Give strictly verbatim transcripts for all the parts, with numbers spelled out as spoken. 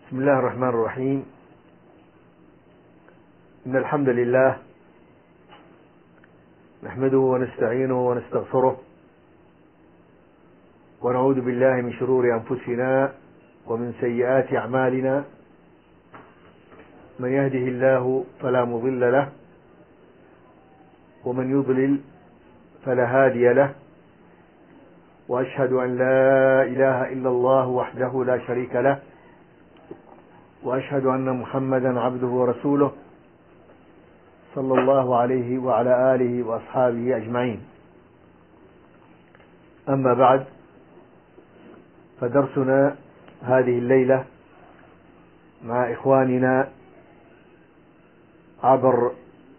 بسم الله الرحمن الرحيم. إن الحمد لله نحمده ونستعينه ونستغفره ونعوذ بالله من شرور أنفسنا ومن سيئات أعمالنا. من يهده الله فلا مضل له ومن يضلل فلا هادي له، وأشهد أن لا إله إلا الله وحده لا شريك له، وأشهد أن محمدا عبده ورسوله صلى الله عليه وعلى آله وأصحابه أجمعين. أما بعد، فدرسنا هذه الليلة مع إخواننا عبر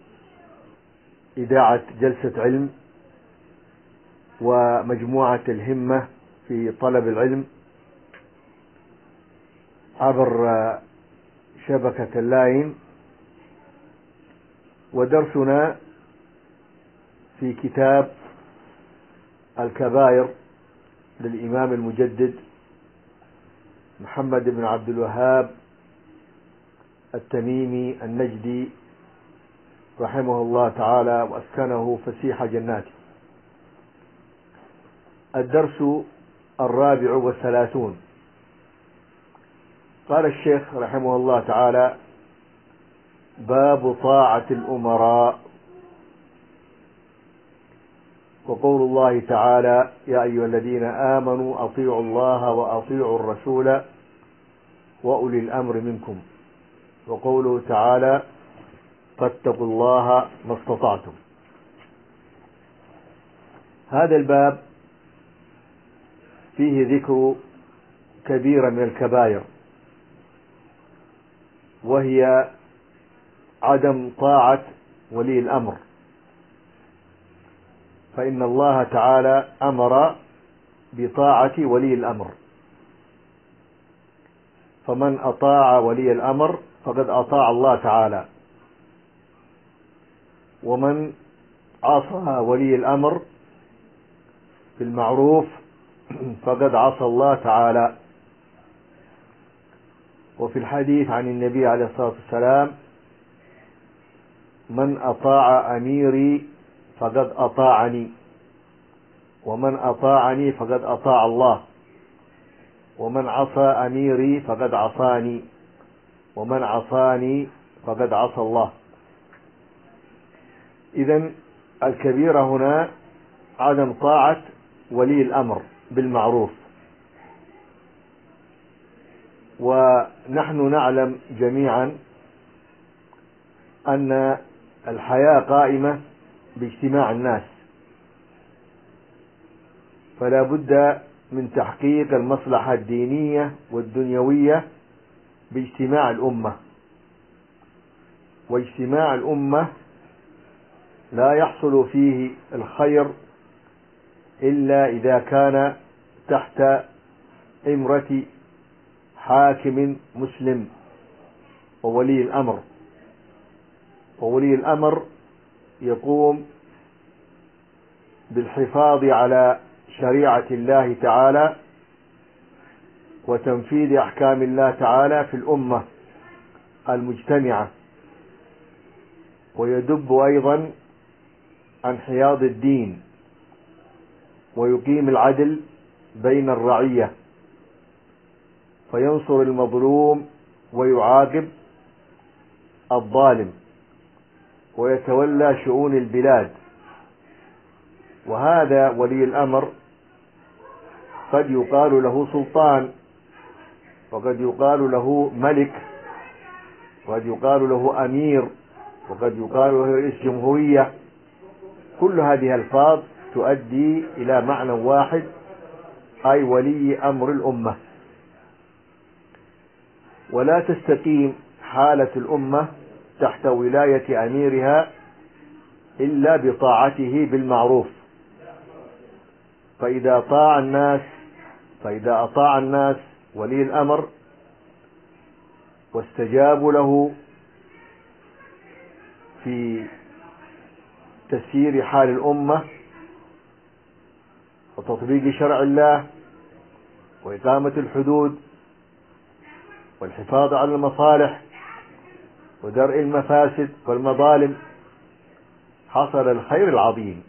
إذاعة جلسة علم ومجموعة الهمة في طلب العلم عبر شبكة اللاين، ودرسنا في كتاب الكبائر للإمام المجدد محمد بن عبد الوهاب التميمي النجدي رحمه الله تعالى وأسكنه فسيح جناته. الدرس الرابع والثلاثون. قال الشيخ رحمه الله تعالى: باب طاعة الأمراء. وقول الله تعالى: يا أيها الذين آمنوا أطيعوا الله وأطيعوا الرسول وأولي الأمر منكم. وقوله تعالى: فاتقوا الله ما استطعتم. هذا الباب فيه ذكر كبيرة من الكبائر، وهي عدم طاعة ولي الأمر، فإن الله تعالى أمر بطاعة ولي الأمر، فمن أطاع ولي الأمر فقد أطاع الله تعالى، ومن عصى ولي الأمر بالمعروف فقد عصى الله تعالى. وفي الحديث عن النبي عليه الصلاة والسلام: من أطاع أميري فقد أطاعني، ومن أطاعني فقد أطاع الله، ومن عصى أميري فقد عصاني، ومن عصاني فقد عصى الله. إذن الكبيرة هنا عدم طاعة ولي الأمر بالمعروف. ونحن نعلم جميعا أن الحياة قائمة باجتماع الناس، فلا بد من تحقيق المصلحة الدينية والدنيوية باجتماع الأمة. واجتماع الأمة لا يحصل فيه الخير إلا إذا كان تحت إمرة حاكم مسلم وولي الأمر. وولي الأمر يقوم بالحفاظ على شريعة الله تعالى وتنفيذ أحكام الله تعالى في الأمة المجتمعة، ويدب أيضا عن حياض الدين، ويقيم العدل بين الرعية، فينصر المظلوم ويعاقب الظالم، ويتولى شؤون البلاد. وهذا ولي الأمر قد يقال له سلطان، وقد يقال له ملك، وقد يقال له أمير، وقد يقال له رئيس جمهورية. كل هذه الألفاظ تؤدي إلى معنى واحد، أي ولي أمر الأمة. ولا تستقيم حالة الأمة تحت ولاية أميرها إلا بطاعته بالمعروف. فإذا طاع الناس فإذا أطاع الناس ولي الأمر واستجابوا له في تسيير حال الأمة وتطبيق شرع الله وإقامة الحدود والحفاظ على المصالح ودرء المفاسد والمظالم حصل الخير العظيم.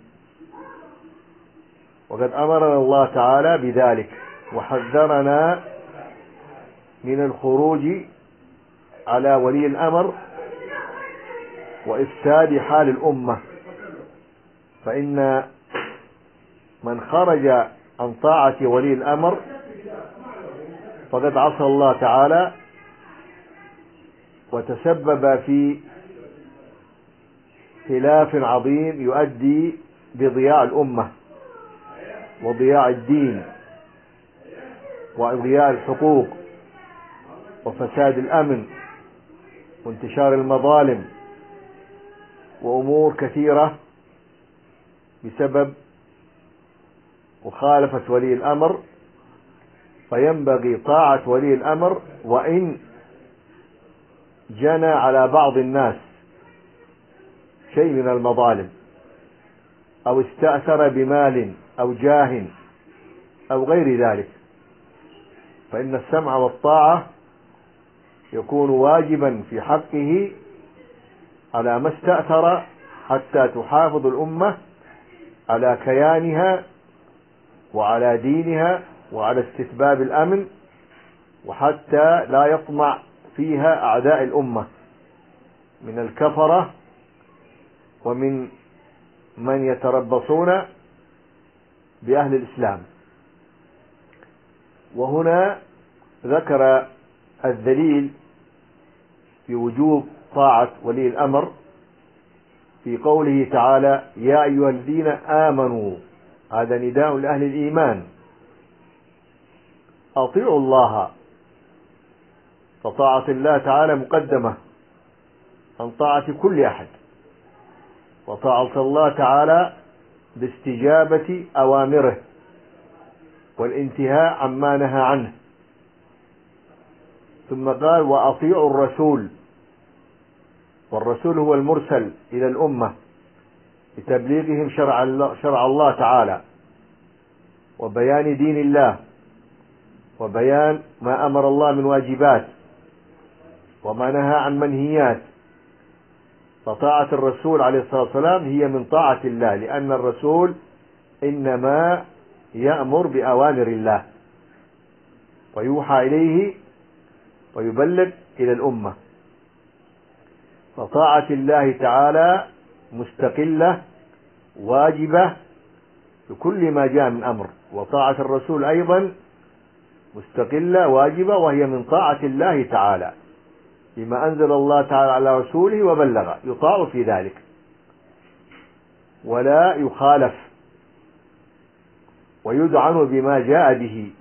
وقد أمرنا الله تعالى بذلك وحذرنا من الخروج على ولي الأمر وإفساد حال الأمة، فإن من خرج عن طاعة ولي الأمر فقد عصى الله تعالى وتسبب في خلاف عظيم يؤدي بضياع الأمة وضياع الدين وضياع الحقوق وفساد الأمن وانتشار المظالم وأمور كثيرة بسبب مخالفة ولي الأمر. فينبغي طاعة ولي الأمر وإن جنى على بعض الناس شيء من المظالم أو استأثر بمال أو جاه أو غير ذلك، فإن السمع والطاعة يكون واجبا في حقه على ما استأثر حتى تحافظ الأمة على كيانها وعلى دينها وعلى استتباب الأمن، وحتى لا يطمع فيها أعداء الأمة من الكفرة ومن من يتربصون بأهل الإسلام. وهنا ذكر الدليل في وجوب طاعة ولي الأمر في قوله تعالى: يا أيها الذين آمنوا، هذا نداء لأهل الإيمان، أطيعوا الله، فطاعة الله تعالى مقدمة عن طاعة كل أحد، وطاعة الله تعالى باستجابة أوامره والانتهاء عما نهى عنه. ثم قال: وأطيعوا الرسول، والرسول هو المرسل إلى الأمة لتبليغهم شرع الله, شرع الله تعالى وبيان دين الله وبيان ما أمر الله من واجبات وما نهى عن منهيات. فطاعة الرسول عليه الصلاة والسلام هي من طاعة الله، لأن الرسول إنما يأمر بأوامر الله ويوحى إليه ويبلغ إلى الأمة. فطاعة الله تعالى مستقلة واجبة بكل ما جاء من أمر، وطاعة الرسول أيضا مستقلة واجبة وهي من طاعة الله تعالى بما أنزل الله تعالى على رسوله وبلغ، يطاع في ذلك ولا يخالف ويدعن بما جاء به،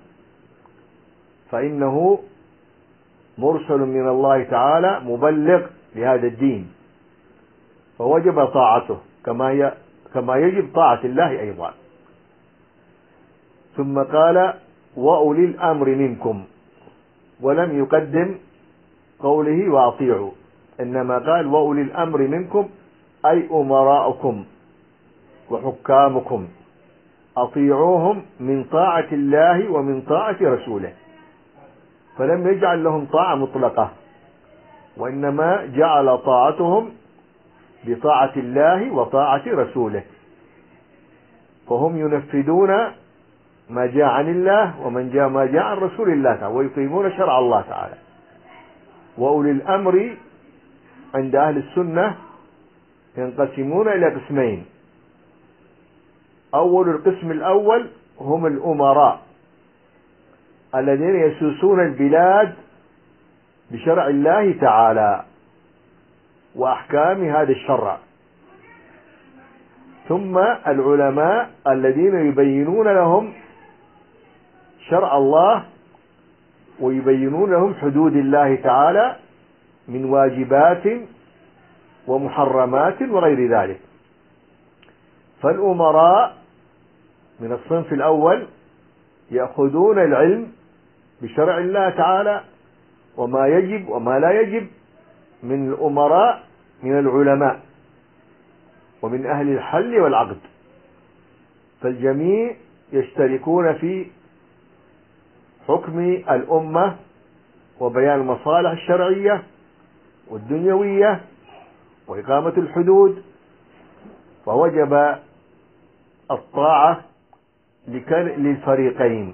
فإنه مرسل من الله تعالى مبلغ لهذا الدين، فوجب طاعته كما كما يجب طاعة الله أيضا. ثم قال: وأولي الأمر منكم، ولم يقدم قوله وأطيعوا، إنما قال: وأولي الأمر منكم، أي أمراؤكم وحكامكم، أطيعوهم من طاعة الله ومن طاعة رسوله. فلم يجعل لهم طاعة مطلقة، وإنما جعل طاعتهم بطاعة الله وطاعة رسوله، فهم ينفذون ما جاء عن الله ومن جاء ما جاء عن رسول الله تعالى ويقيمون شرع الله تعالى. وأولي الأمر عند أهل السنة ينقسمون إلى قسمين: أول القسم الأول هم الأمراء الذين يسوسون البلاد بشرع الله تعالى وأحكام هذا الشرع، ثم العلماء الذين يبينون لهم شرع الله ويبينون لهم حدود الله تعالى من واجبات ومحرمات وغير ذلك. فالأمراء من الصنف الأول يأخذون العلم بشرع الله تعالى وما يجب وما لا يجب من الأمراء من العلماء ومن أهل الحل والعقد، فالجميع يشتركون في حكم الأمة وبيان المصالح الشرعية والدنيوية وإقامة الحدود، فوجب الطاعة للفريقين.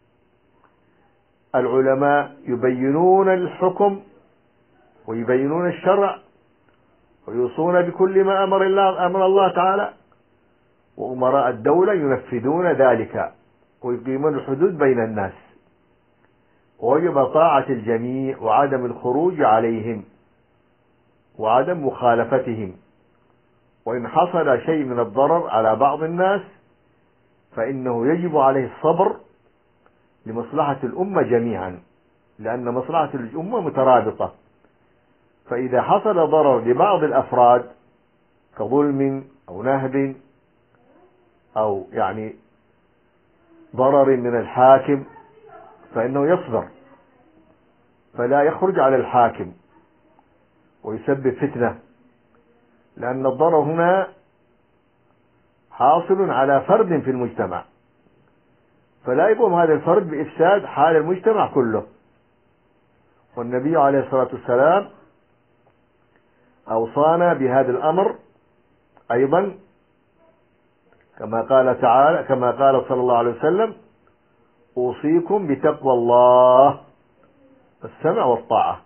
العلماء يبينون الحكم ويبينون الشرع ويوصون بكل ما أمر الله أمر الله تعالى، وأمراء الدولة ينفذون ذلك ويقيمون الحدود بين الناس، ووجب طاعة الجميع وعدم الخروج عليهم وعدم مخالفتهم. وإن حصل شيء من الضرر على بعض الناس فإنه يجب عليه الصبر لمصلحة الأمة جميعا، لأن مصلحة الأمة مترابطة. فإذا حصل ضرر لبعض الأفراد كظلم أو نهب أو يعني ضرر من الحاكم فإنه يصبر، فلا يخرج على الحاكم ويسبب فتنة، لأن الضرر هنا حاصل على فرد في المجتمع، فلا يقوم هذا الفرد بإفساد حال المجتمع كله. والنبي عليه الصلاة والسلام أوصانا بهذا الأمر أيضا، كما قال تعالى كما قال صلى الله عليه وسلم: أوصيكم بتقوى الله السمع والطاعة،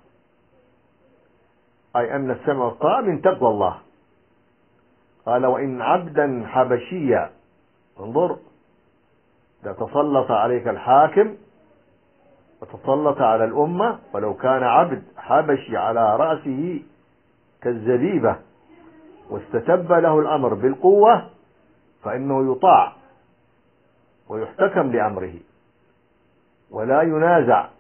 أي أن السمع والطاعة من تقوى الله. قال: وإن عبدا حبشيا، انظر، إذا تسلط عليك الحاكم وتسلط على الأمة ولو كان عبد حبشي على رأسه كالزبيبة واستتب له الأمر بالقوة فإنه يطاع ويحتكم لأمره ولا ينازع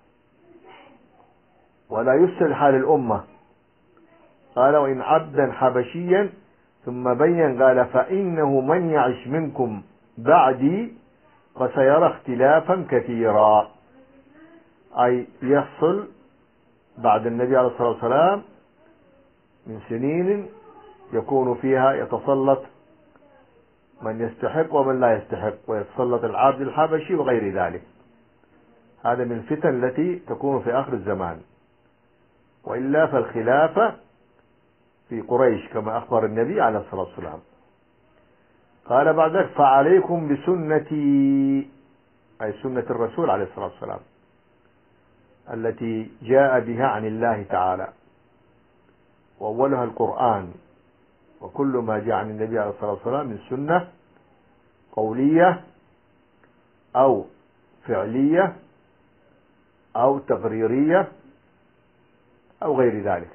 ولا يفسد حال الأمة. قال: وإن عبدا حبشيا، ثم بين قال: فإنه من يعش منكم بعدي فسيرى اختلافا كثيرا، أي يحصل بعد النبي عليه الصلاة والسلام من سنين يكون فيها يتسلط من يستحق ومن لا يستحق، ويتسلط العبد الحبشي وغير ذلك. هذا من الفتن التي تكون في آخر الزمان. وإلا فالخلافة في قريش كما أخبر النبي عليه الصلاة والسلام. قال بعد ذلك: فعليكم بسنتي، أي سنة الرسول عليه الصلاة والسلام التي جاء بها عن الله تعالى، وأولها القرآن، وكل ما جاء عن النبي عليه الصلاة والسلام من سنة قولية أو فعلية أو تقريرية أو غير ذلك.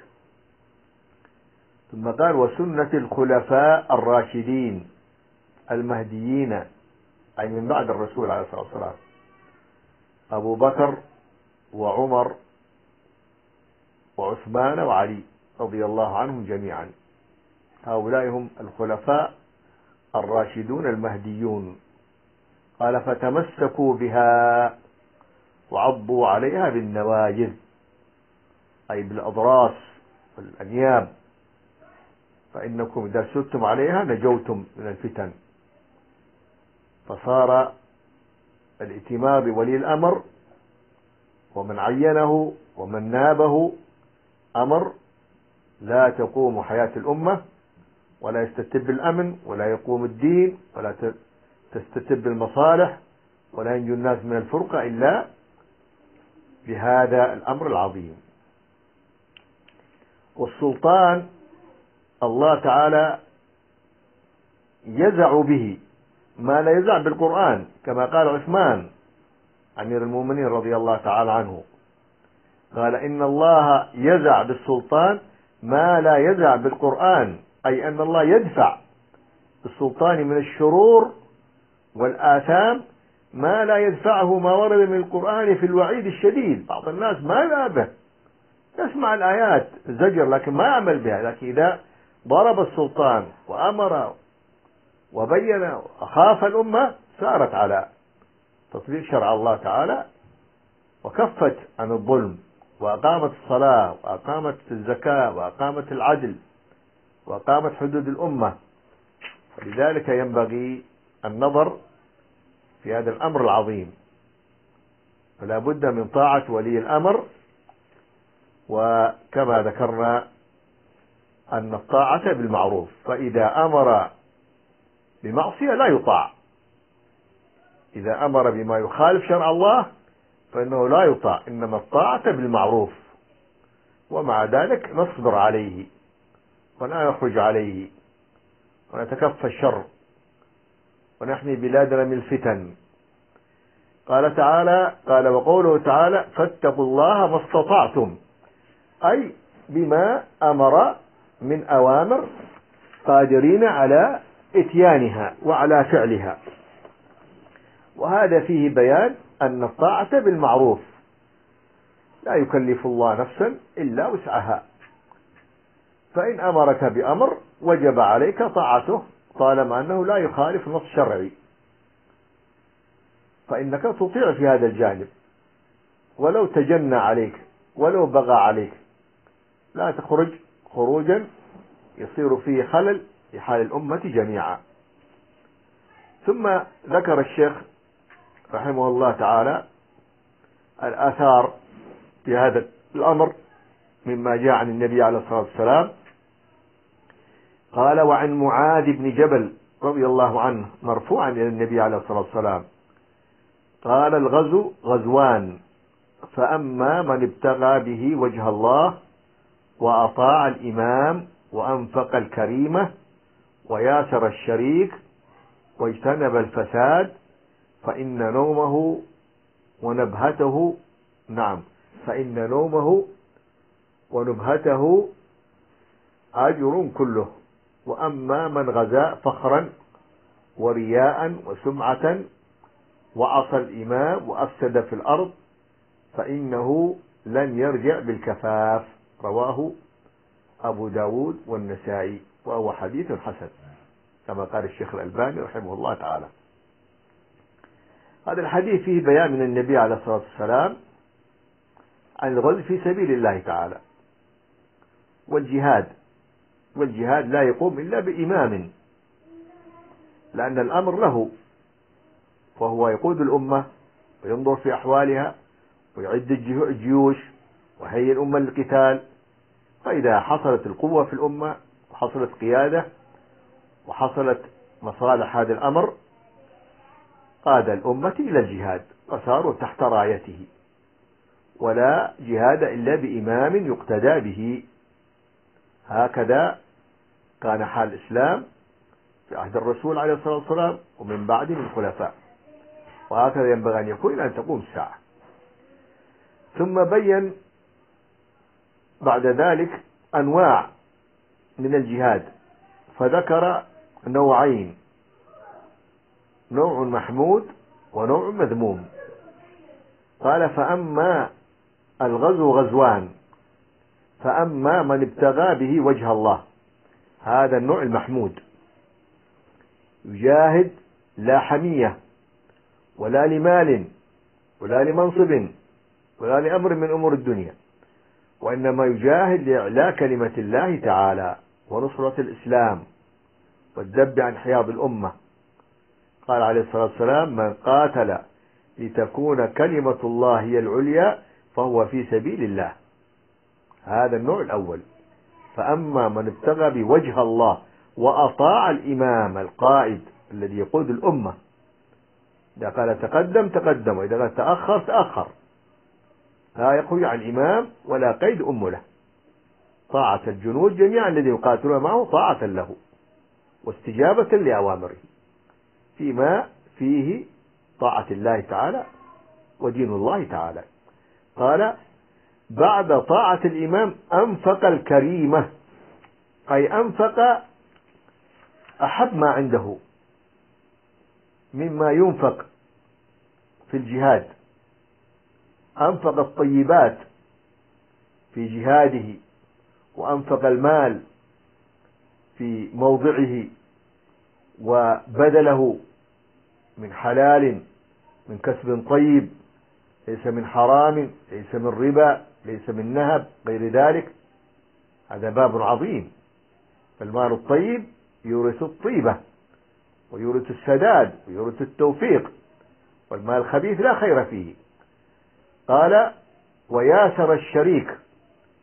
ثم قال: وسنة الخلفاء الراشدين المهديين، أي من بعد الرسول عليه الصلاة والسلام، أبو بكر وعمر وعثمان وعلي رضي الله عنهم جميعا. هؤلاء هم الخلفاء الراشدون المهديون. قال: فتمسكوا بها وعضوا عليها بالنواجذ، أي بالأضراس والأنياب، فإنكم إذا سدتم عليها نجوتم من الفتن. فصار الائتمار بولي الأمر ومن عينه ومن نابه أمر لا تقوم حياة الأمة، ولا يستتب الأمن، ولا يقوم الدين، ولا تستتب المصالح، ولا ينجو الناس من الفرقة إلا بهذا الأمر العظيم. والسلطان الله تعالى يزع به ما لا يزع بالقرآن، كما قال عثمان أمير المؤمنين رضي الله تعالى عنه، قال: إن الله يزع بالسلطان ما لا يزع بالقرآن، أي أن الله يدفع بالسلطان من الشرور والآثام ما لا يدفعه ما ورد من القرآن في الوعيد الشديد. بعض الناس ما لا به، يسمع الآيات زجر لكن ما يعمل بها، لكن إذا ضرب السلطان وأمر وبين أخاف الأمة سارت على تطبيق شرع الله تعالى وكفت عن الظلم، وأقامت الصلاة وأقامت الزكاة وأقامت العدل وأقامت حدود الأمة. ولذلك ينبغي النظر في هذا الأمر العظيم، فلا بد من طاعة ولي الأمر وكما ذكرنا أن الطاعة بالمعروف، فإذا أمر بمعصية لا يطاع، إذا أمر بما يخالف شرع الله فإنه لا يطاع، إنما الطاعة بالمعروف، ومع ذلك نصبر عليه ولا نخرج عليه ونتكفى الشر ونحمي بلادنا من الفتن. قال تعالى قال وقوله تعالى فاتقوا الله ما استطعتم، أي بما أمر من أوامر قادرين على إتيانها وعلى فعلها. وهذا فيه بيان أن الطاعة بالمعروف، لا يكلف الله نفسا إلا وسعها، فإن أمرك بأمر وجب عليك طاعته طالما أنه لا يخالف نص شرعي، فإنك تطيع في هذا الجانب ولو تجنى عليك ولو بغى عليك، لا تخرج خروجا يصير فيه خلل في حال الأمة جميعا. ثم ذكر الشيخ رحمه الله تعالى الآثار في هذا الأمر مما جاء عن النبي عليه الصلاة والسلام. قال وعن معاذ بن جبل رضي الله عنه مرفوعا إلى النبي عليه الصلاة والسلام قال الغزو غزوان، فأما من ابتغى به وجه الله وأطاع الإمام وأنفق الكريمة وياسر الشريك واجتنب الفساد فإن نومه ونبهته نعم فإن نومه ونبهته أجر كله. وأما من غزا فخرا ورياء وسمعة وعصى الإمام وأفسد في الأرض فإنه لن يرجع بالكفاف. رواه أبو داود والنسائي، وهو حديث حسن كما قال الشيخ الألباني رحمه الله تعالى. هذا الحديث فيه بيان من النبي عليه الصلاة والسلام عن الغزو في سبيل الله تعالى والجهاد، والجهاد لا يقوم إلا بإمام، لأن الأمر له، فهو يقود الأمة وينظر في أحوالها ويعد الجيوش وهيئ الأمة للقتال. فإذا حصلت القوة في الأمة وحصلت قيادة وحصلت مصالح هذا الأمر قاد الأمة إلى الجهاد وصاروا تحت رايته، ولا جهاد إلا بإمام يقتدى به. هكذا كان حال الإسلام في عهد الرسول عليه الصلاة والسلام ومن بعد من الخلفاء، وهكذا ينبغي أن يكون إلى أن تقوم الساعة. ثم بين بعد ذلك أنواع من الجهاد، فذكر نوعين، نوع محمود ونوع مذموم. قال فأما الغزو غزوان، فأما من ابتغى به وجه الله، هذا النوع المحمود، يجاهد لا حمية ولا لمال ولا لمنصب ولا لأمر من أمور الدنيا، وإنما يجاهد لإعلاء كلمة الله تعالى ونصرة الإسلام والذب عن حياض الأمة. قال عليه الصلاة والسلام من قاتل لتكون كلمة الله هي العليا فهو في سبيل الله. هذا النوع الأول. فأما من ابتغى بوجه الله وأطاع الإمام القائد الذي يقود الأمة، إذا قال تقدم تقدم، وإذا قال تأخر تأخر، لا يخرج عن الإمام ولا قيد أم له. طاعة الجنود جميعا الذي يقاتلون معه طاعة له واستجابة لأوامره فيما فيه طاعة الله تعالى ودين الله تعالى. قال بعد طاعة الإمام أنفق الكريمة، أي أنفق أحب ما عنده مما ينفق في الجهاد، أنفق الطيبات في جهاده، وأنفق المال في موضعه وبذله من حلال من كسب طيب، ليس من حرام، ليس من ربا، ليس من نهب، غير ذلك. هذا باب عظيم. فالمال الطيب يورث الطيبة ويورث السداد ويورث التوفيق، والمال الخبيث لا خير فيه. قال وياسر الشريك،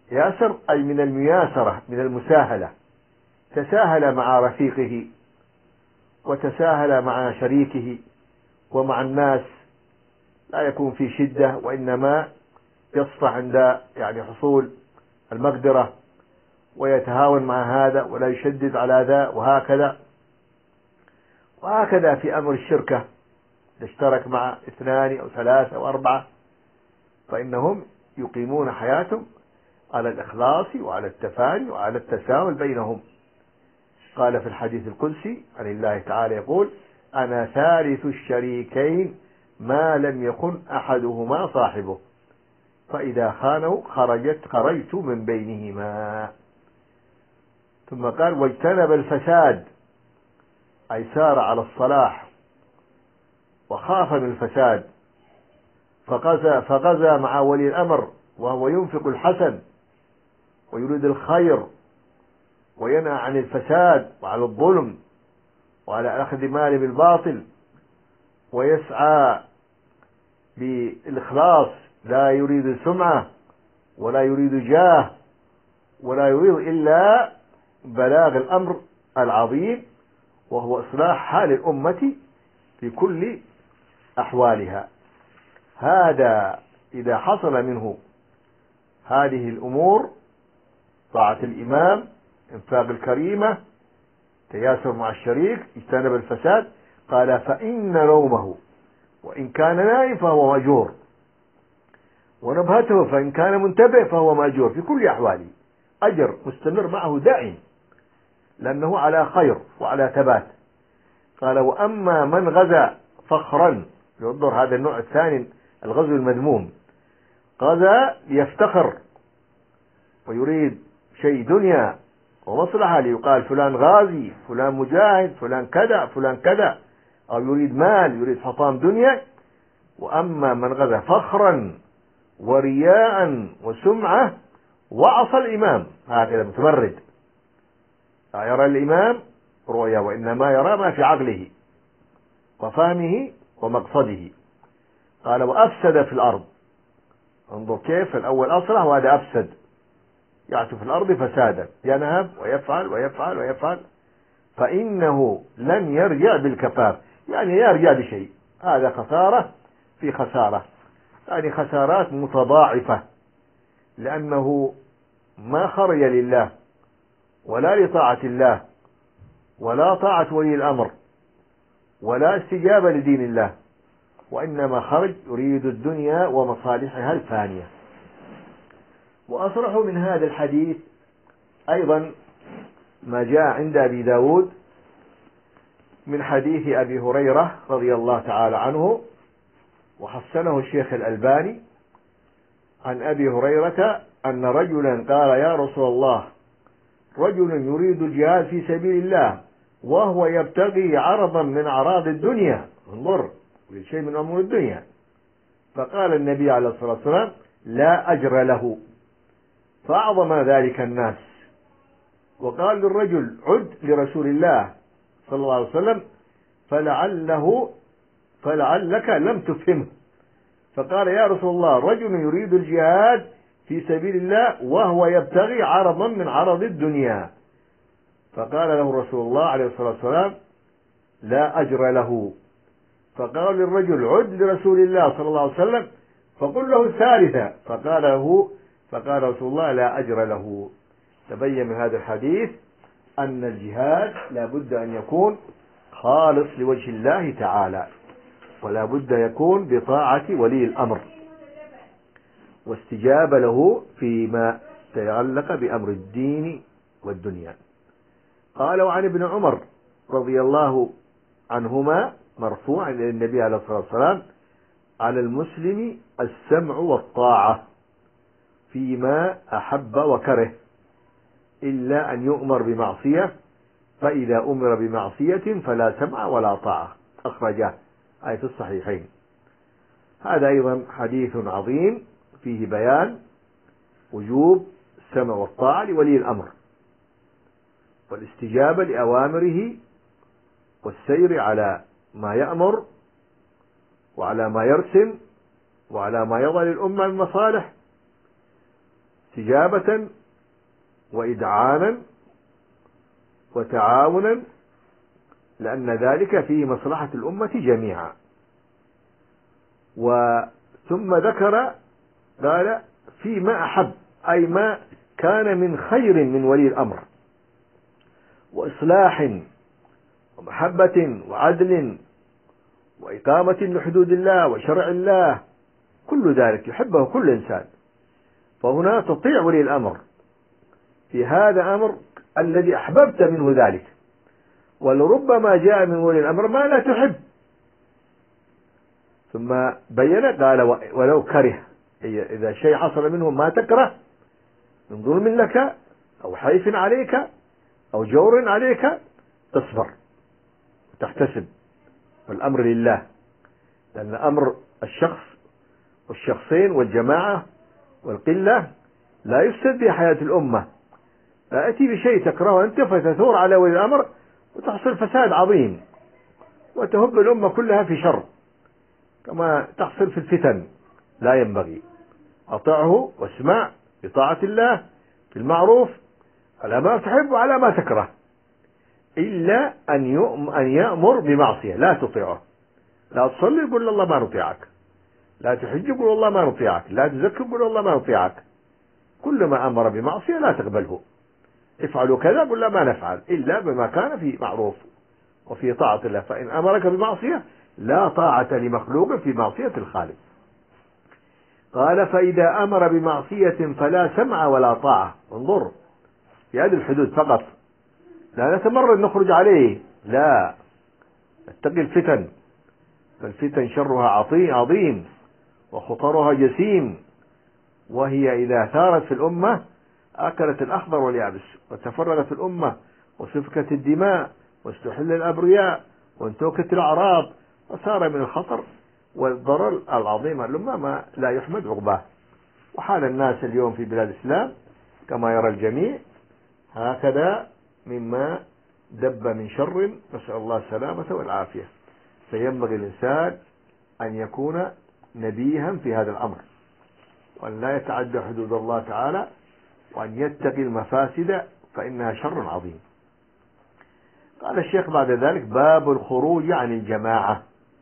ياسر أي من المياسرة، من المساهلة، تساهل مع رفيقه وتساهل مع شريكه ومع الناس، لا يكون في شدة، وإنما يصفح عند يعني حصول المقدرة، ويتهاون مع هذا ولا يشدد على ذا، وهكذا. وهكذا في أمر الشركة، اشترك مع اثنان أو ثلاثة أو أربعة، فإنهم يقيمون حياتهم على الإخلاص وعلى التفاني وعلى التساهل بينهم. قال في الحديث القدسي عن الله تعالى يقول: أنا ثالث الشريكين ما لم يخن أحدهما صاحبه، فإذا خانوا خرجت خرجت من بينهما. ثم قال: واجتنب الفساد، أي سار على الصلاح وخاف من الفساد، فغزا فغزا مع ولي الأمر وهو ينفق الحسن ويريد الخير وينهى عن الفساد وعلى الظلم وعلى أخذ مال بالباطل، ويسعى بالإخلاص، لا يريد سمعة ولا يريد جاه ولا يريد إلا بلاغ الأمر العظيم، وهو إصلاح حال الأمة في كل أحوالها. هذا إذا حصل منه هذه الأمور: طاعة الإمام، إنفاق الكريمة، تياسر مع الشريك، اجتنب الفساد. قال: فإن نومه وإن كان نائم فهو مأجور، ونبهته فإن كان منتبه فهو مأجور، في كل أحواله أجر مستمر معه دائم، لأنه على خير وعلى ثبات. قال: وأما من غزا فخرا، ينظر هذا النوع الثاني، الغزو المذموم، غزا ليفتخر ويريد شيء دنيا ومصلحة، ليقال فلان غازي، فلان مجاهد، فلان كذا، فلان كذا، أو يريد مال، يريد حطام دنيا. وأما من غزا فخرا ورياء وسمعة وعصى الإمام، هكذا متمرد، لا يرى الإمام رؤيا، وإنما يرى ما في عقله وفهمه ومقصده. قال: وأفسد في الأرض. انظر كيف الأول أصلح وهذا أفسد، يعتو في الأرض فسادا، ينهب ويفعل ويفعل ويفعل، فإنه لن يرجع بالكفاف، يعني يرجع بشيء، هذا خسارة في خسارة، يعني خسارات متضاعفة، لأنه ما خرج لله ولا لطاعة الله ولا طاعة ولي الأمر ولا استجابة لدين الله، وإنما خرج يريد الدنيا ومصالحها الفانية. وأصرح من هذا الحديث أيضا ما جاء عند أبي داود من حديث أبي هريرة رضي الله تعالى عنه، وحسنه الشيخ الألباني، عن أبي هريرة أن رجلا قال: يا رسول الله، رجل يريد الجهاد في سبيل الله وهو يبتغي عرضا من أعراض الدنيا، انظر شيء من أمور الدنيا. فقال النبي عليه الصلاة والسلام: لا أجر له. فأعظم ذلك الناس، وقال للرجل: عد لرسول الله صلى الله عليه وسلم فلعله فلعلك لم تفهمه. فقال: يا رسول الله، رجل يريد الجهاد في سبيل الله وهو يبتغي عرضا من عرض الدنيا. فقال له رسول الله عليه الصلاة والسلام: لا أجر له. فقال للرجل: عد لرسول الله صلى الله عليه وسلم فقل له الثالثة. فقال له فقال رسول الله: لا أجر له. تبين من هذا الحديث أن الجهاد لا بد أن يكون خالص لوجه الله تعالى، ولا بد يكون بطاعة ولي الأمر واستجابة له فيما يتعلق بأمر الدين والدنيا. قال: وعن ابن عمر رضي الله عنهما مرفوعا إلى النبي عليه الصلاة والسلام: على المسلم السمع والطاعة فيما أحب وكره، إلا أن يؤمر بمعصية، فإذا أمر بمعصية فلا سمع ولا طاعة. أخرجه أي في الصحيحين. هذا أيضا حديث عظيم فيه بيان وجوب السمع والطاعة لولي الأمر والاستجابة لأوامره والسير على ما يأمر وعلى ما يرسم وعلى ما يضع للأمة المصالح، استجابة وإدعانا وتعاونا، لأن ذلك فيه مصلحة الأمة جميعا. وثم ذكر قال فيما أحب، أي ما كان من خير من ولي الأمر وإصلاح ومحبة وعدل وإقامة لحدود الله وشرع الله، كل ذلك يحبه كل إنسان. فهنا تطيع ولي الأمر في هذا أمر الذي أحببت منه ذلك، ولربما جاء من ولي الأمر ما لا تحب. ثم بين قال ولو كره، إذا شيء حصل منه ما تكره من ظلم لك أو حيف عليك أو جور عليك تصبر وتحتسب، والأمر لله، لأن أمر الشخص والشخصين والجماعة والقلة لا يفسد به حياة الأمة. لا أتي بشيء تكرهه أنت فتثور على ولي الأمر وتحصل فساد عظيم وتهب الأمة كلها في شر كما تحصل في الفتن. لا ينبغي، أطعه واسمع بطاعة الله في المعروف على ما تحب وعلى ما تكره، إلا أن يأمر بمعصية لا تطيعه. لا تصلي قل الله ما نطيعك، لا تحج قل الله ما نطيعك، لا تزكي قل الله ما نطيعك. كل ما أمر بمعصية لا تقبله. افعلوا كذا قل لا ما نفعل إلا بما كان في معروف وفي طاعة الله. فإن أمرك بمعصية لا طاعة لمخلوق في معصية الخالق. قال فإذا أمر بمعصية فلا سمع ولا طاعة. انظر في هذه الحدود فقط، لا نتمرد نخرج عليه، لا، نتقي الفتن، فالفتن شرها عظيم وخطرها جسيم، وهي إذا ثارت في الأمة أكلت الأخضر واليابس، وتفرغت الأمة وسفكت الدماء واستحل الأبرياء وانتوكت الأعراض، وصار من الخطر والضرر العظيم الأمة ما لا يحمد عقباه. وحال الناس اليوم في بلاد الإسلام كما يرى الجميع هكذا مما دب من شر، نسأل الله السلامة والعافية. فينبغي الإنسان أن يكون نبيها في هذا الأمر، وأن لا يتعدى حدود الله تعالى، وأن يتقي المفاسد فإنها شر عظيم. قال الشيخ بعد ذلك باب الخروج عن الجماعة،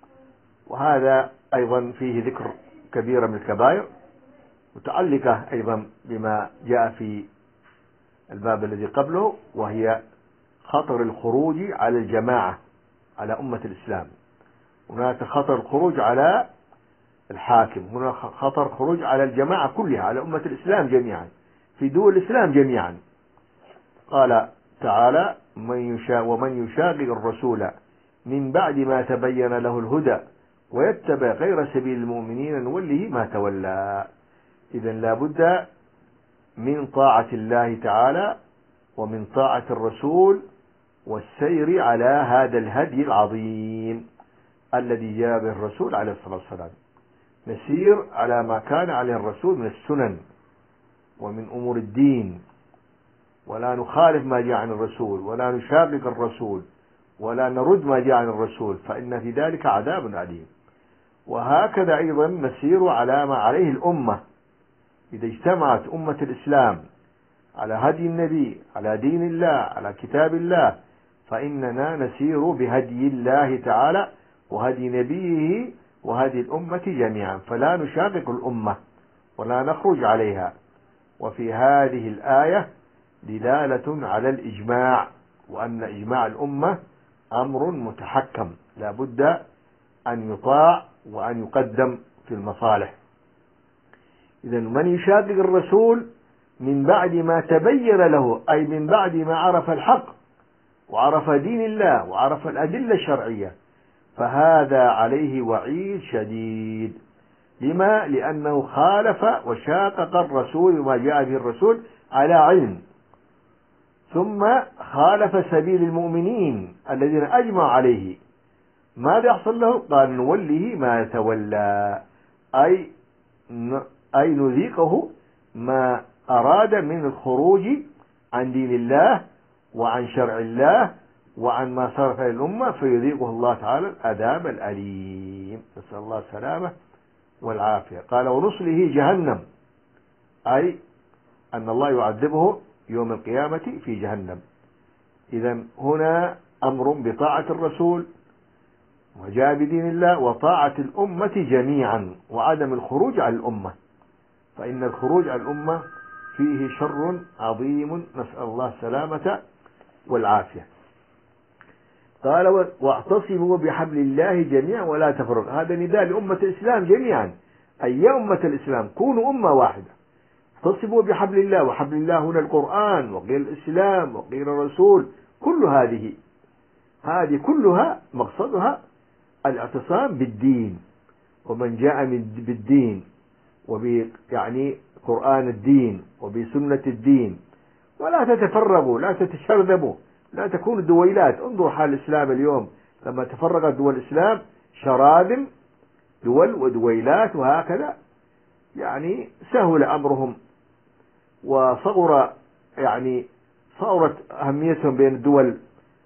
وهذا أيضا فيه ذكر كبيرة من الكبائر متعلقة أيضا بما جاء في الباب الذي قبله، وهي خطر الخروج على الجماعة على أمة الإسلام. هناك خطر الخروج على الحاكم، هناك خطر الخروج على الجماعة كلها، على أمة الإسلام جميعا في دول الإسلام جميعا. قال تعالى من يشا ومن يشاقق الرسول من بعد ما تبين له الهدى ويتبع غير سبيل المؤمنين نوله ما تولى. إذن لا بد من طاعة الله تعالى ومن طاعة الرسول والسير على هذا الهدي العظيم الذي جاء به الرسول عليه الصلاة والسلام. نسير على ما كان عليه الرسول من السنن ومن أمور الدين، ولا نخالف ما جاء عن الرسول، ولا نشاقق الرسول، ولا نرد ما جاء عن الرسول، فإن في ذلك عذاب أليم. وهكذا أيضا نسير على ما عليه الأمة. إذا اجتمعت أمة الإسلام على هدي النبي، على دين الله، على كتاب الله، فإننا نسير بهدي الله تعالى وهدي نبيه وهدي الأمة جميعا، فلا نشاقق الأمة ولا نخرج عليها. وفي هذه الآية دلالة على الإجماع، وأن إجماع الأمة أمر متحكم لا بد أن يطاع وأن يقدم في المصالح. إذن من يشاقق الرسول من بعد ما تبين له، أي من بعد ما عرف الحق وعرف دين الله وعرف الأدلة الشرعية، فهذا عليه وعيد شديد. لما؟ لأنه خالف وشاقق الرسول وما جاء به الرسول على علم، ثم خالف سبيل المؤمنين الذين أجمعوا عليه. ماذا يحصل له؟ قال نوله ما تولى، أي أي نذيقه ما أراد من الخروج عن دين الله وعن شرع الله وعن ما صرف الأمة، فيذيقه الله تعالى العذاب الأليم، نسأل الله السلامة والعافية. قال ونصله جهنم، أي أن الله يعذبه يوم القيامة في جهنم. إذا هنا أمر بطاعة الرسول وجاء بدين الله وطاعة الأمة جميعا وعدم الخروج عن الأمة، فإن الخروج عن الأمة فيه شر عظيم، نسأل الله السلامة والعافية. قال واعتصموا بحبل الله جميعا ولا تفرقوا، هذا نداء لأمة الإسلام جميعا، أي يا أمة الإسلام كونوا أمة واحدة، اعتصموا بحبل الله، وحبل الله هنا القرآن وقيل الإسلام وقيل الرسول، كل هذه هذه كلها مقصدها الاعتصام بالدين، ومن جاء بالدين وب يعني قرآن الدين وبسنة الدين، ولا تتفرغوا، لا تتشرذموا، لا تكونوا دويلات. انظر حال الإسلام اليوم لما تفرغت دول الإسلام، شراذم دول ودويلات وهكذا، يعني سهل أمرهم وصغر يعني صارت أهميتهم بين الدول،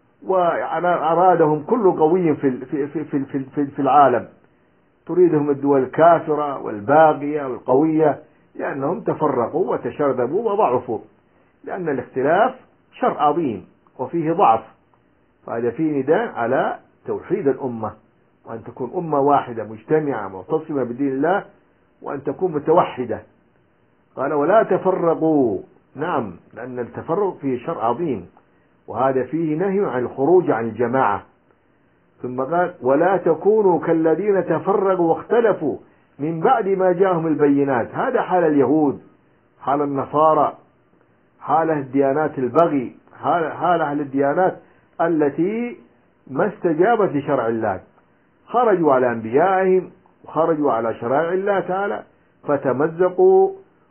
وأرادهم كل قوي في في في في في في العالم، تريدهم الدول الكافرة والباغية والقوية، لأنهم تفرقوا وتشرذموا وضعفوا، لأن الاختلاف شر عظيم وفيه ضعف. فهذا فيه نداء على توحيد الأمة، وأن تكون أمة واحدة مجتمعة معتصمة بدين الله، وأن تكون متوحدة. قال ولا تفرقوا، نعم، لأن التفرق فيه شر عظيم، وهذا فيه نهي عن الخروج عن الجماعة. ثم قال ولا تكونوا كالذين تفرقوا واختلفوا من بعد ما جاءهم البينات، هذا حال اليهود، حال النصارى، حال الديانات البغي، حال أهل الديانات التي ما استجابت لشرع الله، خرجوا على أنبيائهم وخرجوا على شرائع الله تعالى فتمزقوا،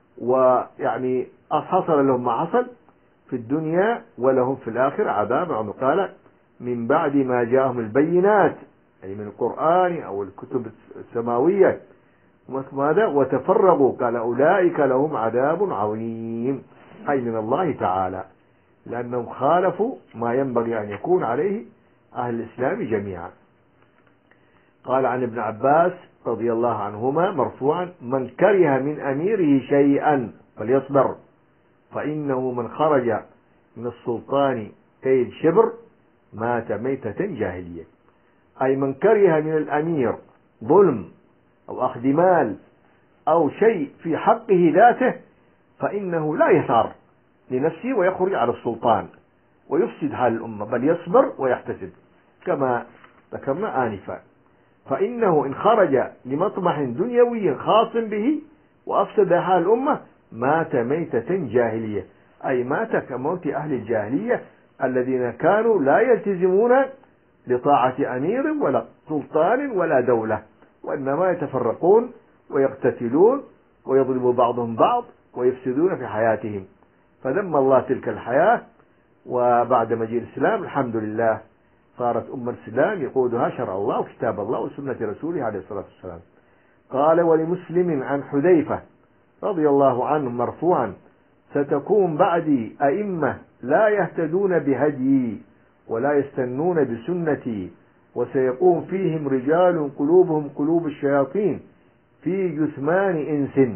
ويعني حصل لهم ما حصل في الدنيا ولهم في الآخرة عذاب عظيم. قال من بعد ما جاءهم البينات، أي من القرآن أو الكتب السماوية، وماذا وتفرقوا، قال أولئك لهم عذاب عظيم، أي من الله تعالى، لأنهم خالفوا ما ينبغي أن يكون عليه أهل الإسلام جميعا. قال عن ابن عباس رضي الله عنهما مرفوعا من كره من أميره شيئا فليصبر، فإنه من خرج من السلطان كيد شبر مات ميتة جاهلية، أي من كره من الأمير ظلم أو أخذ مال أو شيء في حقه ذاته، فإنه لا يثار لنفسه ويخرج على السلطان ويفسد حال الأمة، بل يصبر ويحتسب كما ذكرنا آنفا. فإنه إن خرج لمطمح دنيوي خاص به وأفسد حال الأمة مات ميتة جاهلية، أي مات كموت أهل الجاهلية الذين كانوا لا يلتزمون لطاعة أمير ولا سلطان ولا دولة، وإنما يتفرقون ويقتتلون ويضرب بعضهم بعض ويفسدون في حياتهم. فذم الله تلك الحياة، وبعد مجيء الإسلام الحمد لله صارت أمة الإسلام يقودها شرع الله وكتاب الله وسنة رسوله عليه الصلاة والسلام. قال ولمسلم عن حذيفة رضي الله عنه مرفوعا ستكون بعدي أئمة لا يهتدون بهدي ولا يستنون بسنتي، وسيقوم فيهم رجال قلوبهم قلوب الشياطين في جثمان إنس.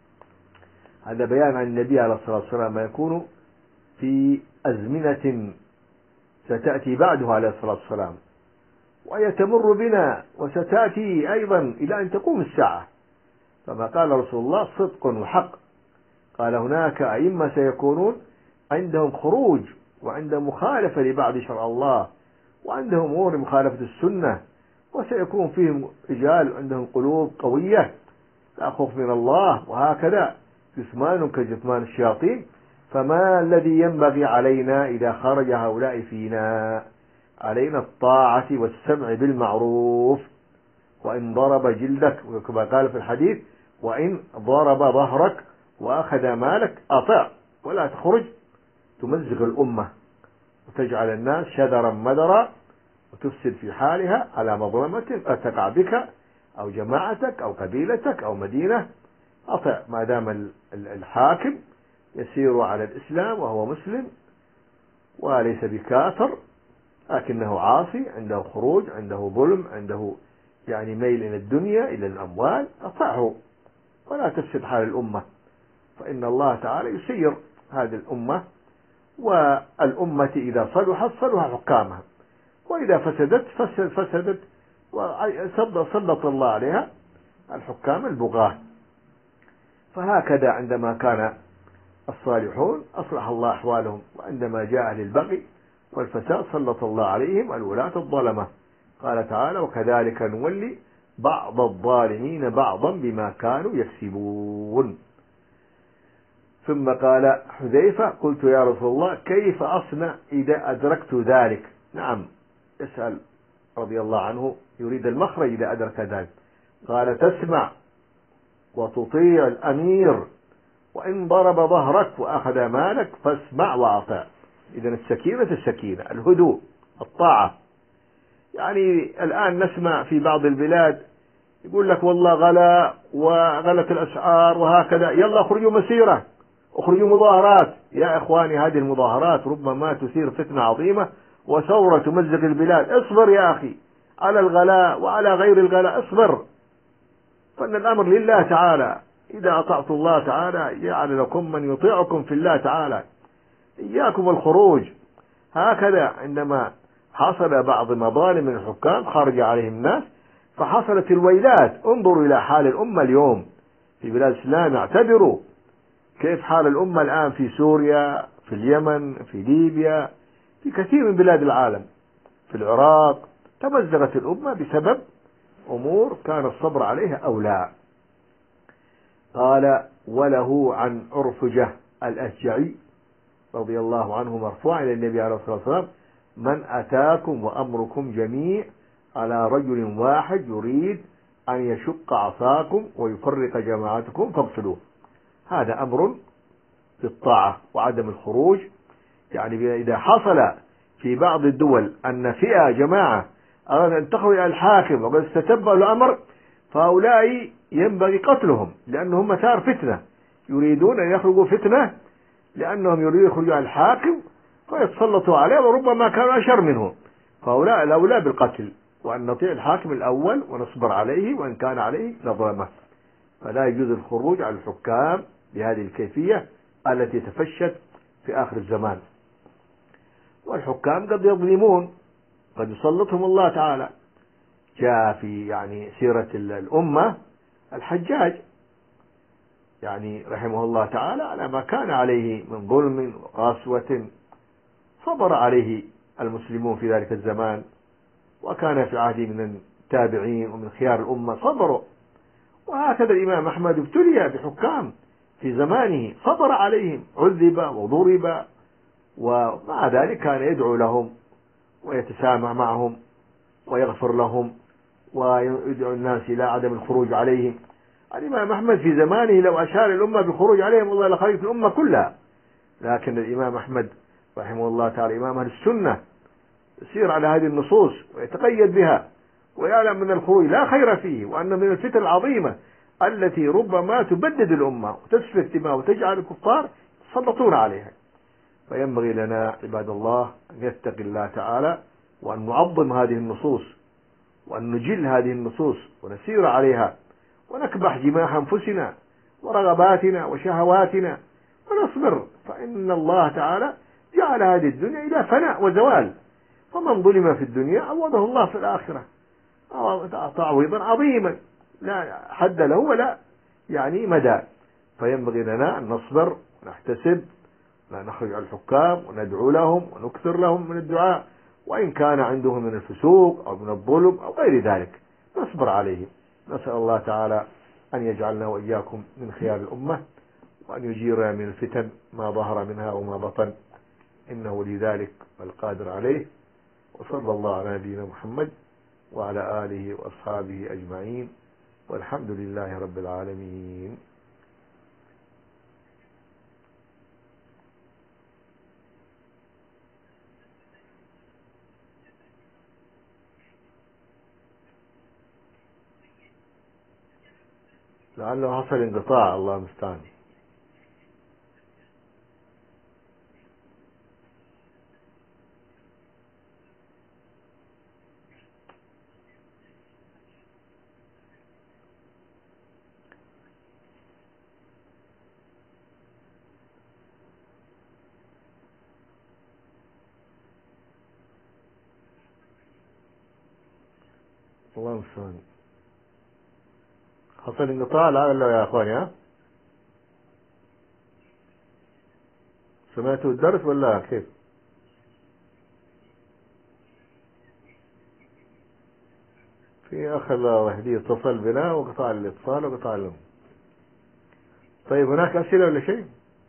هذا بيان عن النبي عليه الصلاة والسلام ما يكون في أزمنة ستأتي بعده عليه الصلاة والسلام، وهي تمر بنا وستأتي أيضا إلى أن تقوم الساعة، كما قال رسول الله صدق وحق. قال هناك أئمة سيكونون عندهم خروج وعندهم مخالفة لبعض شرع الله، وعندهم أمور مخالفة السنة، وسيكون فيهم رجال عندهم قلوب قوية لا خوف من الله، وهكذا جثمان كجثمان الشياطين. فما الذي ينبغي علينا إذا خرج هؤلاء فينا؟ علينا الطاعة والسمع بالمعروف، وإن ضرب جلدك كما قال في الحديث وإن ضرب ظهرك وأخذ مالك أطع، ولا تخرج تمزق الأمة وتجعل الناس شذرا مدرا وتفسد في حالها على مظلمة قد تقع بك أو جماعتك أو قبيلتك أو مدينة. أطع ما دام الحاكم يسير على الإسلام وهو مسلم وليس بكافر، لكنه عاصي، عنده خروج، عنده ظلم، عنده يعني ميل إلى الدنيا إلى الأموال، أطعه ولا تفسد حال الأمة. فإن الله تعالى يسير هذه الأمة، والأمة إذا صلحت صلح حكامها، وإذا فسدت فسد فسدت وسلط الله عليها الحكام البغاة. فهكذا عندما كان الصالحون أصلح الله أحوالهم، وعندما جاء أهل البغي والفساد سلط الله عليهم الولاة الظلمة. قال تعالى: وكذلك نولي بعض الظالمين بعضا بما كانوا يكسبون. ثم قال حذيفة: قلت يا رسول الله كيف أصنع إذا أدركت ذلك؟ نعم، يسأل رضي الله عنه، يريد المخرج إذا أدرك ذلك. قال: تسمع وتطيع الأمير، وإن ضرب ظهرك وأخذ مالك فاسمع وأطع. إذا السكينة السكينة، الهدوء، الطاعة. يعني الآن نسمع في بعض البلاد يقول لك والله غلا وغلت الأسعار وهكذا، يلا اخرجوا مسيرة، اخرجوا مظاهرات. يا إخواني، هذه المظاهرات ربما تثير فتنة عظيمة وثورة تمزق البلاد. اصبر يا أخي على الغلاء وعلى غير الغلاء، اصبر، فإن الأمر لله تعالى. إذا أطعت الله تعالى جعل لكم من يطيعكم في الله تعالى. إياكم الخروج. هكذا عندما حصل بعض مظالم من الحكام خرج عليهم الناس فحصلت الويلات. انظروا إلى حال الأمة اليوم في بلاد الإسلام، اعتبروا كيف حال الأمة الآن في سوريا، في اليمن، في ليبيا، في كثير من بلاد العالم، في العراق. تمزقت الأمة بسبب أمور كان الصبر عليها أولى. قال: وله عن عرفجة الأشجعي رضي الله عنه مرفوعا إلى النبي عليه الصلاة والسلام: من أتاكم وأمركم جميع على رجل واحد يريد أن يشق عصاكم ويفرق جماعتكم فاقتلوه. هذا أمر بالطاعة وعدم الخروج. يعني إذا حصل في بعض الدول أن فئة جماعة أراد أن تخرج على الحاكم وقد استتبع الأمر، فهؤلاء ينبغي قتلهم، لأنهم مثار فتنة، يريدون أن يخرجوا فتنة، لأنهم يريدون يخرجوا على الحاكم فيتسلطوا عليه وربما كانوا أشر منه. فهؤلاء الأولى بالقتل، وأن نطيع الحاكم الأول ونصبر عليه وإن كان عليه لظلمة. فلا يجوز الخروج على الحكام بهذه الكيفية التي تفشت في آخر الزمان. والحكام قد يظلمون، قد يسلطهم الله تعالى. جاء في يعني سيرة الأمة الحجاج يعني رحمه الله تعالى على ما كان عليه من ظلم وقسوة، صبر عليه المسلمون في ذلك الزمان، وكان في عهد من التابعين ومن خيار الأمة صبروا. وهكذا الإمام أحمد ابتلي بحكام في زمانه، صبر عليهم، عذب وضرب، ومع ذلك كان يدعو لهم ويتسامح معهم ويغفر لهم ويدعو الناس إلى عدم الخروج عليهم. الإمام أحمد في زمانه لو أشار الأمة بالخروج عليهم والله لخرجت الأمة كلها، لكن الإمام أحمد رحمه الله تعالى إمام أهل السنة يسير على هذه النصوص ويتقيد بها، ويعلم من الخروج لا خير فيه، وأن من الفتن العظيمة التي ربما تبدد الأمة وتسفك دماء وتجعل الكفار يتسلطون عليها. فينبغي لنا عباد الله أن يتقي الله تعالى، وأن نعظم هذه النصوص، وأن نجل هذه النصوص ونسير عليها، ونكبح جماح أنفسنا ورغباتنا وشهواتنا ونصبر، فإن الله تعالى جعل هذه الدنيا إلى فناء وزوال، فمن ظلم في الدنيا عوضه الله في الآخرة تعويضا عظيما لا حد له ولا يعني مدى. فينبغي لنا أن نصبر ونحتسب، لا نخرج على الحكام وندعو لهم ونكثر لهم من الدعاء، وإن كان عندهم من الفسوق أو من الظلم أو غير ذلك نصبر عليهم. نسأل الله تعالى أن يجعلنا وإياكم من خيار الأمة، وأن يجيرنا من الفتن ما ظهر منها وما بطن، إنه لذلك القادر عليه. وصلى الله على نبينا محمد وعلى آله وأصحابه أجمعين، والحمد لله رب العالمين. لعله حصل انقطاع، الله المستعان. الله المستعان. حصل انقطاع الآن يا اخواني؟ ها سمعتوا الدرس ولا كيف؟ في اخ الله وحدي اتصل بنا وقطع الاتصال وقطع لهم. طيب هناك اسئله ولا شيء؟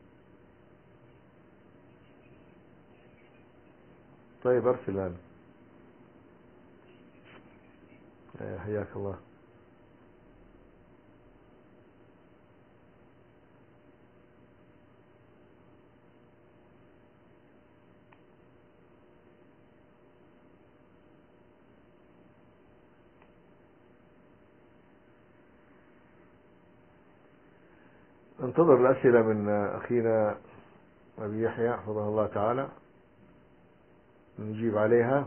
طيب ارسل الان. حياك الله. انتظر الأسئلة من أخينا أبي يحيى حفظه الله تعالى، نجيب عليها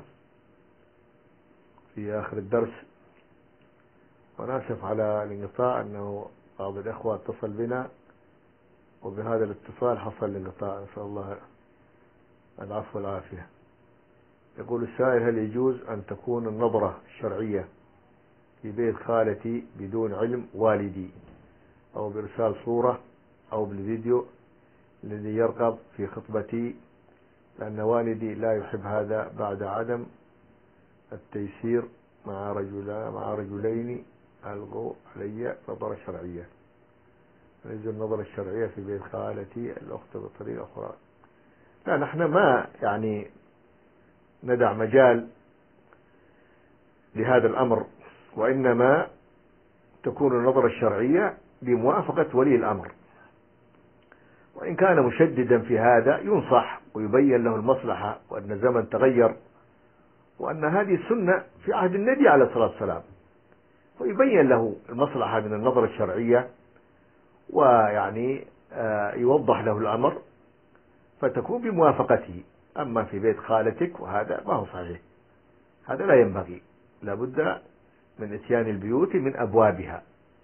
في آخر الدرس. ونأسف على الانقطاع، أنه بعض الإخوة اتصل بنا وبهذا الاتصال حصل الانقطاع، نسأل الله العفو والعافية. يقول السائل: هل يجوز أن تكون النظرة الشرعية في بيت خالتي بدون علم والدي، أو بإرسال صورة أو بالفيديو الذي يرغب في خطبتي، لأن والدي لا يحب هذا بعد عدم التيسير مع رجلا مع رجلين ألغوا علي نظرة شرعية؟ يجوز النظرة الشرعية في بيت خالتي الأخت بطريقة أخرى. لا، نحن ما يعني ندع مجال لهذا الأمر، وإنما تكون النظرة الشرعية بموافقة ولي الأمر، وإن كان مشددا في هذا ينصح ويبين له المصلحة، وأن الزمن تغير، وأن هذه سنة في عهد النبي عليه الصلاة والسلام، ويبين له المصلحة من النظرة الشرعية، ويعني يوضح له الأمر فتكون بموافقته. أما في بيت خالتك وهذا ما هو صحيح، هذا لا ينبغي، لابد من اتيان البيوت من أبوابها.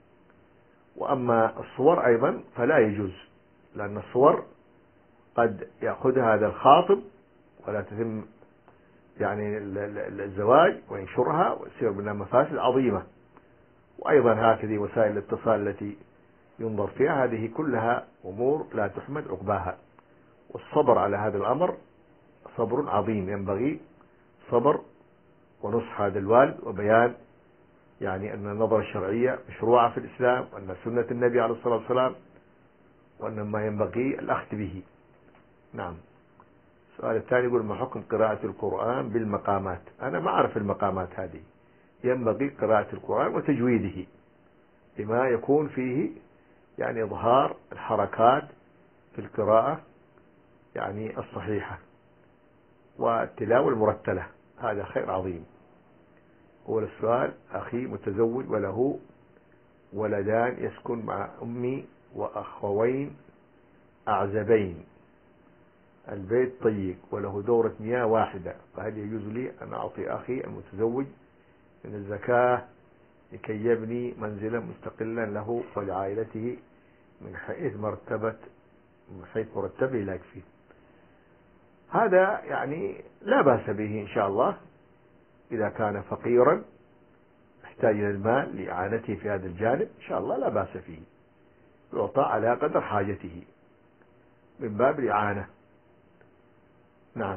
وأما الصور أيضا فلا يجوز، لأن الصور قد يأخذها هذا الخاطب ولا تتم يعني الزواج وينشرها ويصير منها مفاسد عظيمة. وأيضا هكذا وسائل الاتصال التي ينظر فيها، هذه كلها أمور لا تحمد عقباها. والصبر على هذا الأمر صبر عظيم، ينبغي صبر ونصح هذا الوالد، وبيان يعني أن النظرة الشرعية مشروعة في الإسلام، وأن سنة النبي عليه الصلاة والسلام، وأن ما ينبغي الأخذ به. نعم. السؤال الثاني يقول: ما حكم قراءة القرآن بالمقامات؟ أنا ما أعرف المقامات هذه. ينبغي قراءة القرآن وتجويده بما يكون فيه يعني إظهار الحركات في القراءة يعني الصحيحة والتلاوة المرتلة، هذا خير عظيم. أول السؤال: أخي متزوج وله ولدان يسكن مع أمي وأخوين أعزبين، البيت ضيق وله دورة مياه واحدة، فهل يجوز لي أن أعطي أخي المتزوج من الزكاة لكي يبني منزلا مستقلا له ولعائلته من حيث مرتبة من حيث مرتبه لا يكفيه؟ هذا يعني لا بأس به إن شاء الله، إذا كان فقيرا يحتاج إلى المال لإعانته في هذا الجانب إن شاء الله لا بأس فيه، يعطى على قدر حاجته من باب الإعانة. نعم.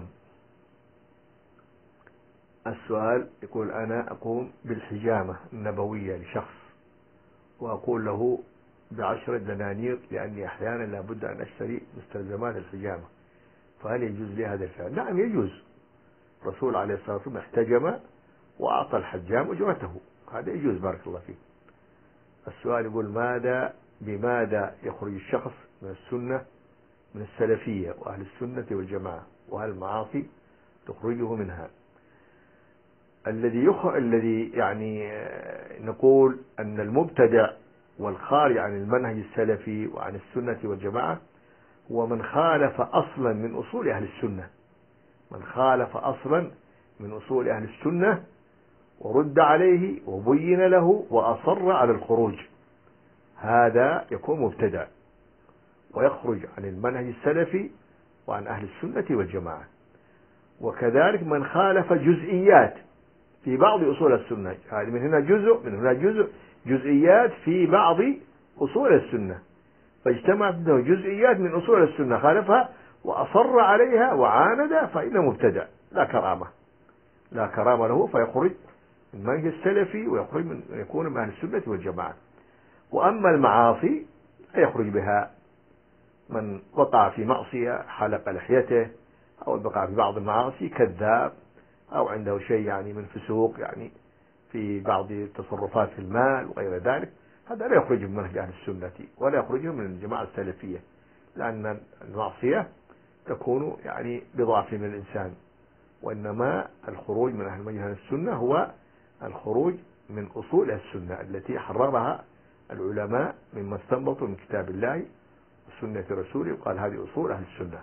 السؤال يقول: أنا أقوم بالحجامة النبوية لشخص، وأقول له بعشرة دنانير لأني أحيانا لابد أن أشتري مستلزمات الحجامة، فهل يجوز لي هذا الفعل؟ نعم يجوز. الرسول عليه الصلاة والسلام احتجم وأعطى الحجام أجرته، هذا يجوز. بارك الله فيك. السؤال يقول: ماذا بماذا يخرج الشخص من السنة من السلفية وأهل السنة والجماعة، وهل المعاصي تخرجه منها؟ الذي يخ... الذي يعني نقول أن المبتدع والخارج عن المنهج السلفي وعن السنة والجماعة هو من خالف أصلا من أصول أهل السنة، من خالف أصلا من أصول أهل السنة ورد عليه وبين له وأصر على الخروج، هذا يكون مبتدع ويخرج عن المنهج السلفي وعن أهل السنة والجماعة. وكذلك من خالف جزئيات في بعض أصول السنة. هذه من هنا جزء، من هنا جزء، جزئيات في بعض أصول السنة، فاجتمعت له جزئيات من أصول السنة خالفها وأصر عليها وعاند، فإنه مبتدع لا كرامة، لا كرامة له، فيخرج من منهج السلفي ويخرج من يكون من أهل السنة والجماعة. وأما المعاصي فيخرج بها من وقع في معصية حلق لحيته، أو وقع في بعض المعاصي كذاب، أو عنده شيء يعني من فسوق يعني في بعض التصرفات في المال وغير ذلك، هذا لا يخرجه من منهج أهل السنة ولا يخرجه من الجماعة السلفية، لأن المعصية تكون يعني بضعف من الإنسان، وإنما الخروج من أهل منهج السنة هو الخروج من أصول السنة التي حررها العلماء مما استنبطوا من كتاب الله وسنة رسوله، وقال هذه أصول أهل السنة.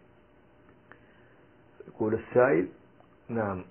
يقول السائل: نعم،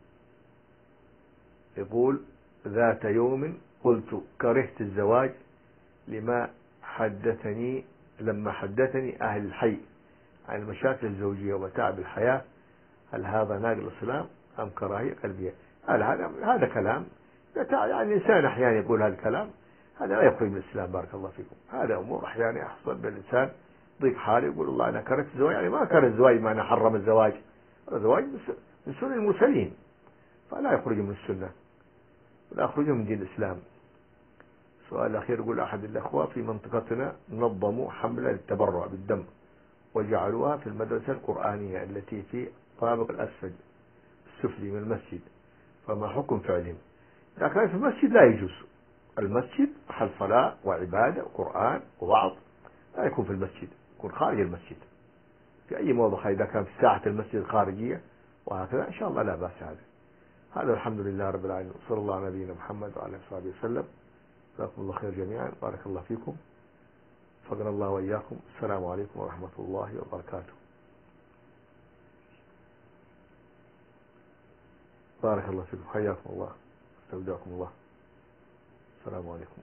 يقول: ذات يوم قلت كرهت الزواج لما حدثني لما حدثني أهل الحي عن المشاكل الزوجية وتعب الحياة، هل هذا ناقل الإسلام أم كراهية قلبية؟ هل هذا هذا كلام يعني الإنسان أحيانا يقول هذا الكلام، هذا لا يخرج من الإسلام. بارك الله فيكم. هذا أمور أحيانا يحصل بالإنسان ضيق حاله يقول الله أنا كرهت الزواج، يعني ما كره الزواج ما أنا حرم الزواج، الزواج من سنن المرسلين، فلا يخرج من السنة ولا يخرج من دين الإسلام. سؤال أخير، يقول أحد الأخوة في منطقتنا نظموا حملة للتبرع بالدم وجعلوها في المدرسة القرآنية التي في الطابق الأسفل السفلي من المسجد، فما حكم فعلهم؟ إذا كان في المسجد لا يجوز، المسجد محل صلاة وعبادة وقرآن ووعظ، لا يكون في المسجد، يكون خارج المسجد في أي موضع. إذا كان في ساحة المسجد الخارجية وهكذا إن شاء الله لا بأس. هذا هذا الحمد لله رب العالمين، صلى الله على نبينا محمد وعلى آله وصحبه وسلم. جزاكم الله خير جميعا، بارك الله فيكم، وفقنا الله وإياكم. السلام عليكم ورحمة الله وبركاته. بارك الله فيكم، حياكم الله، استودعكم الله. السلام عليكم.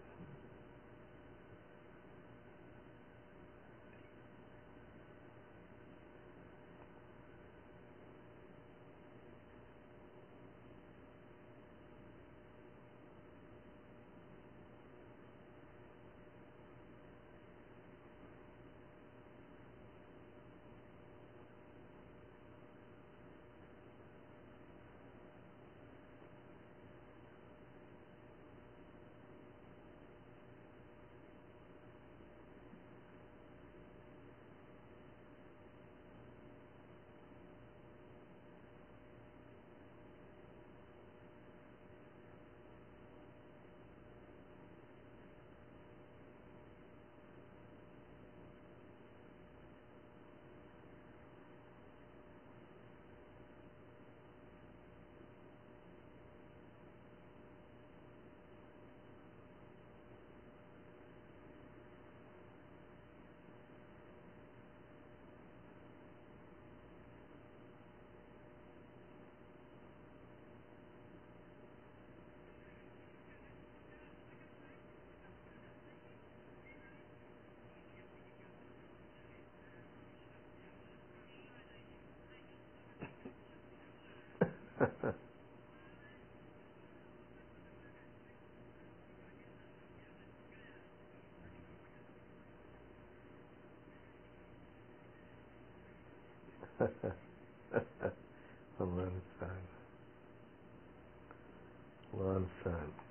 الله المستعان، الله المستعان.